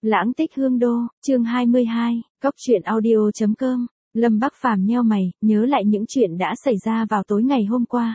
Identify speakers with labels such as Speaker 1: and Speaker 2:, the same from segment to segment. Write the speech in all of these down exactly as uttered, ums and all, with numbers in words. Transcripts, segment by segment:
Speaker 1: Lãng tích hương đô, chương hai mươi hai, cốc truyện audio chấm com. Lâm Bắc Phàm nheo mày, nhớ lại những chuyện đã xảy ra vào tối ngày hôm qua.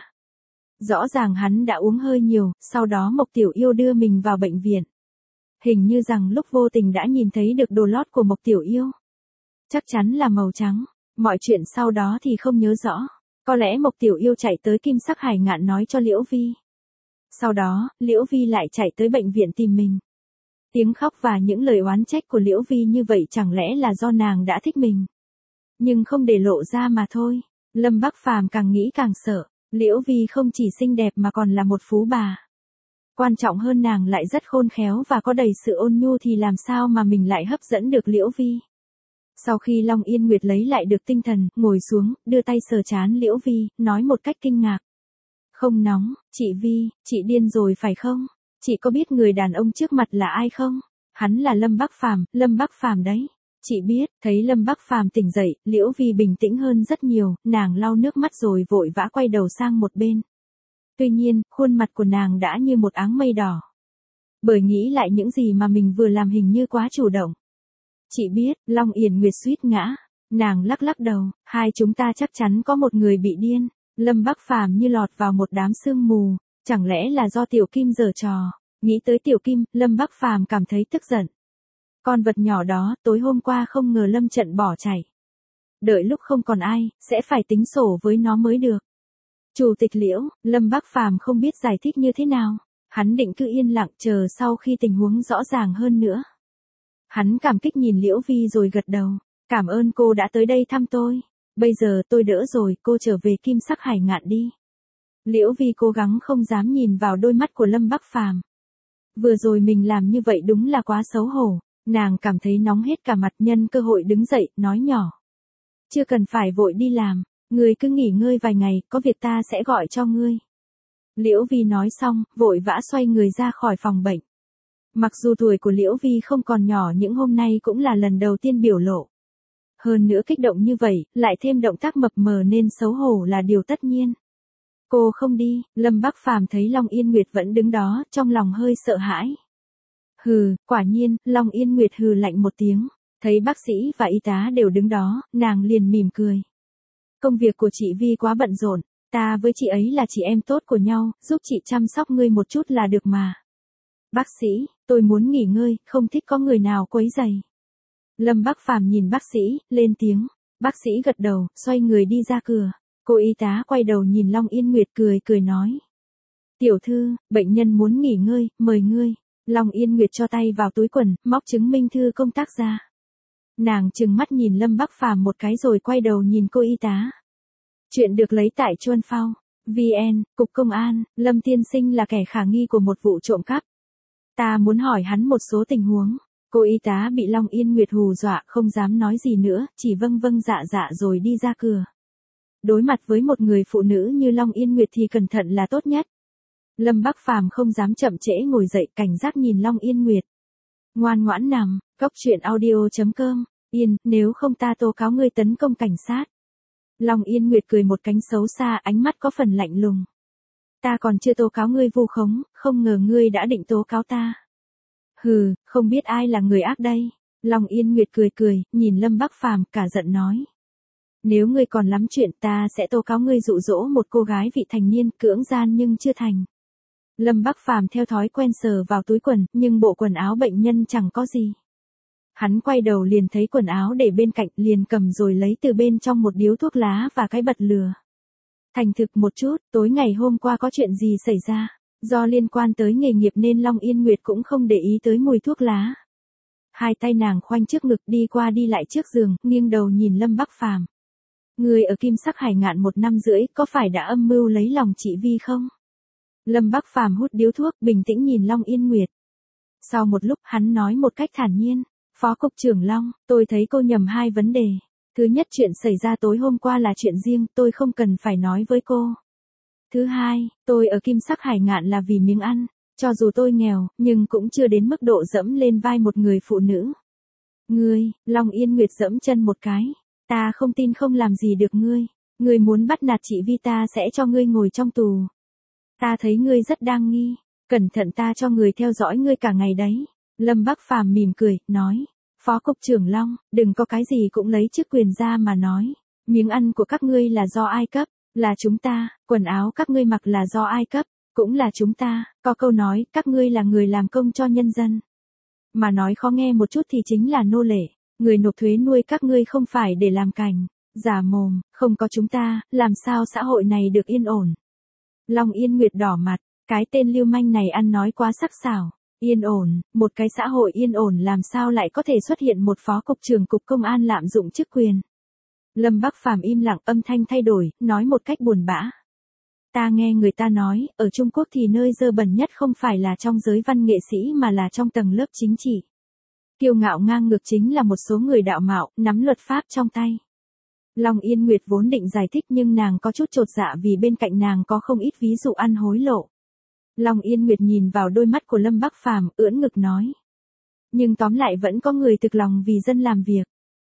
Speaker 1: Rõ ràng hắn đã uống hơi nhiều, sau đó Mộc Tiểu Yêu đưa mình vào bệnh viện. Hình như rằng lúc vô tình đã nhìn thấy được đồ lót của Mộc Tiểu Yêu. Chắc chắn là màu trắng, mọi chuyện sau đó thì không nhớ rõ. Có lẽ Mộc Tiểu Yêu chạy tới Kim Sắc Hải Ngạn nói cho Liễu Vi. Sau đó, Liễu Vi lại chạy tới bệnh viện tìm mình. Tiếng khóc và những lời oán trách của Liễu Vi như vậy chẳng lẽ là do nàng đã thích mình. Nhưng không để lộ ra mà thôi. Lâm Bắc Phàm càng nghĩ càng sợ. Liễu Vi không chỉ xinh đẹp mà còn là một phú bà. Quan trọng hơn nàng lại rất khôn khéo và có đầy sự ôn nhu thì làm sao mà mình lại hấp dẫn được Liễu Vi. Sau khi Long Yên Nguyệt lấy lại được tinh thần, ngồi xuống, đưa tay sờ trán Liễu Vi, nói một cách kinh ngạc. Không nóng, chị Vi, chị điên rồi phải không? Chị có biết người đàn ông trước mặt là ai không? Hắn là Lâm Bắc Phàm, Lâm Bắc Phàm đấy. Chị biết, thấy Lâm Bắc Phàm tỉnh dậy, Liễu Vi bình tĩnh hơn rất nhiều, nàng lau nước mắt rồi vội vã quay đầu sang một bên. Tuy nhiên, khuôn mặt của nàng đã như một áng mây đỏ. Bởi nghĩ lại những gì mà mình vừa làm hình như quá chủ động. Chị biết, Long Yên Nguyệt suýt ngã. Nàng lắc lắc đầu, hai chúng ta chắc chắn có một người bị điên. Lâm Bắc Phàm như lọt vào một đám sương mù. Chẳng lẽ là do Tiểu Kim giở trò? Nghĩ tới Tiểu Kim, Lâm Bắc Phàm cảm thấy tức giận. Con vật nhỏ đó, tối hôm qua không ngờ lâm trận bỏ chạy. Đợi lúc không còn ai, sẽ phải tính sổ với nó mới được. Chủ tịch Liễu, Lâm Bắc Phàm không biết giải thích như thế nào. Hắn định cứ yên lặng chờ sau khi tình huống rõ ràng hơn nữa. Hắn cảm kích nhìn Liễu Vi rồi gật đầu. Cảm ơn cô đã tới đây thăm tôi. Bây giờ tôi đỡ rồi, cô trở về Kim Sắc Hải Ngạn đi. Liễu Vi cố gắng không dám nhìn vào đôi mắt của Lâm Bắc Phàm. Vừa rồi mình làm như vậy đúng là quá xấu hổ. Nàng cảm thấy nóng hết cả mặt, nhân cơ hội đứng dậy, nói nhỏ. Chưa cần phải vội đi làm, ngươi cứ nghỉ ngơi vài ngày, có việc ta sẽ gọi cho ngươi. Liễu Vi nói xong, vội vã xoay người ra khỏi phòng bệnh. Mặc dù tuổi của Liễu Vi không còn nhỏ nhưng hôm nay cũng là lần đầu tiên biểu lộ. Hơn nữa kích động như vậy, lại thêm động tác mập mờ nên xấu hổ là điều tất nhiên. Cô không đi, Lâm Bắc Phàm thấy Long Yên Nguyệt vẫn đứng đó, trong lòng hơi sợ hãi. Hừ, quả nhiên, Long Yên Nguyệt hừ lạnh một tiếng, thấy bác sĩ và y tá đều đứng đó, nàng liền mỉm cười. Công việc của chị Vi quá bận rộn, ta với chị ấy là chị em tốt của nhau, giúp chị chăm sóc ngươi một chút là được mà. Bác sĩ, tôi muốn nghỉ ngơi, không thích có người nào quấy rầy. Lâm Bắc Phàm nhìn bác sĩ, lên tiếng, bác sĩ gật đầu, xoay người đi ra cửa. Cô y tá quay đầu nhìn Long Yên Nguyệt cười cười nói. Tiểu thư, bệnh nhân muốn nghỉ ngơi, mời ngươi. Long Yên Nguyệt cho tay vào túi quần, móc chứng minh thư công tác ra. Nàng trừng mắt nhìn Lâm Bắc Phàm một cái rồi quay đầu nhìn cô y tá. Chuyện được lấy tại Chuan Phao, vê en, Cục Công an, Lâm tiên sinh là kẻ khả nghi của một vụ trộm cắp. Ta muốn hỏi hắn một số tình huống. Cô y tá bị Long Yên Nguyệt hù dọa không dám nói gì nữa, chỉ vâng vâng dạ dạ rồi đi ra cửa. Đối mặt với một người phụ nữ như Long Yên Nguyệt thì cẩn thận là tốt nhất. Lâm Bắc Phàm không dám chậm trễ ngồi dậy cảnh giác nhìn Long Yên Nguyệt. Ngoan ngoãn nằm, cốc truyện audio chấm com, yên, nếu không ta tố cáo ngươi tấn công cảnh sát. Long Yên Nguyệt cười một cánh xấu xa, ánh mắt có phần lạnh lùng. Ta còn chưa tố cáo ngươi vu khống, không ngờ ngươi đã định tố cáo ta. Hừ, không biết ai là người ác đây. Long Yên Nguyệt cười cười, nhìn Lâm Bắc Phàm cả giận nói. Nếu ngươi còn lắm chuyện ta sẽ tố cáo ngươi dụ dỗ một cô gái vị thành niên cưỡng gian nhưng chưa thành. Lâm Bắc Phàm theo thói quen sờ vào túi quần, nhưng bộ quần áo bệnh nhân chẳng có gì. Hắn quay đầu liền thấy quần áo để bên cạnh, liền cầm rồi lấy từ bên trong một điếu thuốc lá và cái bật lửa. Thành thực một chút, tối ngày hôm qua có chuyện gì xảy ra? Do liên quan tới nghề nghiệp nên Long Yên Nguyệt cũng không để ý tới mùi thuốc lá. Hai tay nàng khoanh trước ngực đi qua đi lại trước giường, nghiêng đầu nhìn Lâm Bắc Phàm. Người ở Kim Sắc Hải Ngạn một năm rưỡi, có phải đã âm mưu lấy lòng chị Vi không? Lâm Bắc Phàm hút điếu thuốc, bình tĩnh nhìn Long Yên Nguyệt. Sau một lúc, hắn nói một cách thản nhiên. Phó Cục trưởng Long, tôi thấy cô nhầm hai vấn đề. Thứ nhất, chuyện xảy ra tối hôm qua là chuyện riêng, tôi không cần phải nói với cô. Thứ hai, tôi ở Kim Sắc Hải Ngạn là vì miếng ăn. Cho dù tôi nghèo, nhưng cũng chưa đến mức độ dẫm lên vai một người phụ nữ. Ngươi, Long Yên Nguyệt dẫm chân một cái. Ta không tin không làm gì được ngươi. Ngươi muốn bắt nạt chị Vi ta sẽ cho ngươi ngồi trong tù. Ta thấy ngươi rất đang nghi. Cẩn thận ta cho người theo dõi ngươi cả ngày đấy. Lâm Bắc Phàm mỉm cười, nói, Phó Cục trưởng Long, đừng có cái gì cũng lấy chức quyền ra mà nói. Miếng ăn của các ngươi là do ai cấp, là chúng ta, quần áo các ngươi mặc là do ai cấp, cũng là chúng ta, có câu nói, các ngươi là người làm công cho nhân dân. Mà nói khó nghe một chút thì chính là nô lệ, người nộp thuế nuôi các ngươi không phải để làm cảnh, giả mồm, không có chúng ta, làm sao xã hội này được yên ổn. Long Yên Nguyệt đỏ mặt, cái tên lưu manh này ăn nói quá sắc sảo. Yên ổn, một cái xã hội yên ổn làm sao lại có thể xuất hiện một phó cục trưởng cục công an lạm dụng chức quyền. Lâm Bắc Phàm im lặng, âm thanh thay đổi, nói một cách buồn bã. Ta nghe người ta nói, ở Trung Quốc thì nơi dơ bẩn nhất không phải là trong giới văn nghệ sĩ mà là trong tầng lớp chính trị. Kiêu ngạo ngang ngược chính là một số người đạo mạo, nắm luật pháp trong tay. Long Yên Nguyệt vốn định giải thích nhưng nàng có chút chột dạ vì bên cạnh nàng có không ít ví dụ ăn hối lộ. Long Yên Nguyệt nhìn vào đôi mắt của Lâm Bắc Phàm, ưỡn ngực nói. Nhưng tóm lại vẫn có người thực lòng vì dân làm việc.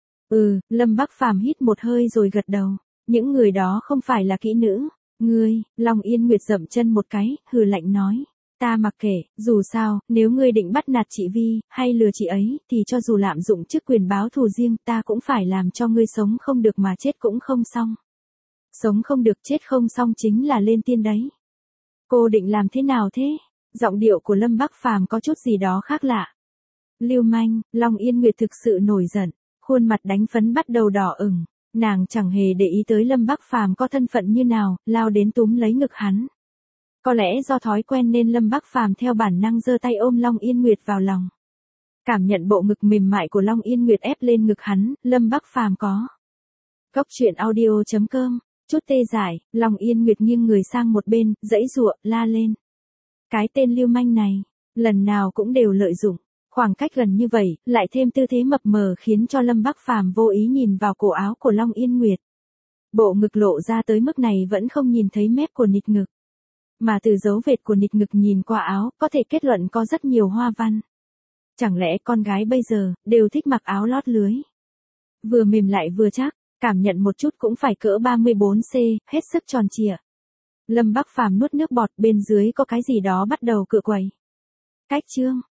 Speaker 1: Ừ, Lâm Bắc Phàm hít một hơi rồi gật đầu. Những người đó không phải là kỹ nữ. Ngươi, Long Yên Nguyệt dậm chân một cái, hừ lạnh nói. Ta mặc kệ, dù sao, nếu ngươi định bắt nạt chị Vi, hay lừa chị ấy, thì cho dù lạm dụng chức quyền báo thù riêng, ta cũng phải làm cho ngươi sống không được mà chết cũng không xong. Sống không được chết không xong chính là lên tiên đấy. Cô định làm thế nào thế? Giọng điệu của Lâm Bắc Phàm có chút gì đó khác lạ. Lưu manh, Long Yên Nguyệt thực sự nổi giận, khuôn mặt đánh phấn bắt đầu đỏ ửng, nàng chẳng hề để ý tới Lâm Bắc Phàm có thân phận như nào, lao đến túm lấy ngực hắn. Có lẽ do thói quen nên Lâm Bắc Phàm theo bản năng giơ tay ôm Long Yên Nguyệt vào lòng. Cảm nhận bộ ngực mềm mại của Long Yên Nguyệt ép lên ngực hắn, Lâm Bắc Phàm có. Cốc truyện audio chấm com. Chút tê dại, Long Yên Nguyệt nghiêng người sang một bên, giãy giụa, la lên. Cái tên lưu manh này, lần nào cũng đều lợi dụng, khoảng cách gần như vậy, lại thêm tư thế mập mờ khiến cho Lâm Bắc Phàm vô ý nhìn vào cổ áo của Long Yên Nguyệt. Bộ ngực lộ ra tới mức này vẫn không nhìn thấy mép của nịt ngực. Mà từ dấu vết của nịt ngực nhìn qua áo, có thể kết luận có rất nhiều hoa văn. Chẳng lẽ con gái bây giờ, đều thích mặc áo lót lưới. Vừa mềm lại vừa chắc. Cảm nhận một chút cũng phải cỡ ba mươi bốn xăng ti mét, hết sức tròn trịa. Lâm Bắc Phàm nuốt nước bọt, bên dưới có cái gì đó bắt đầu cựa quậy. Cách chương.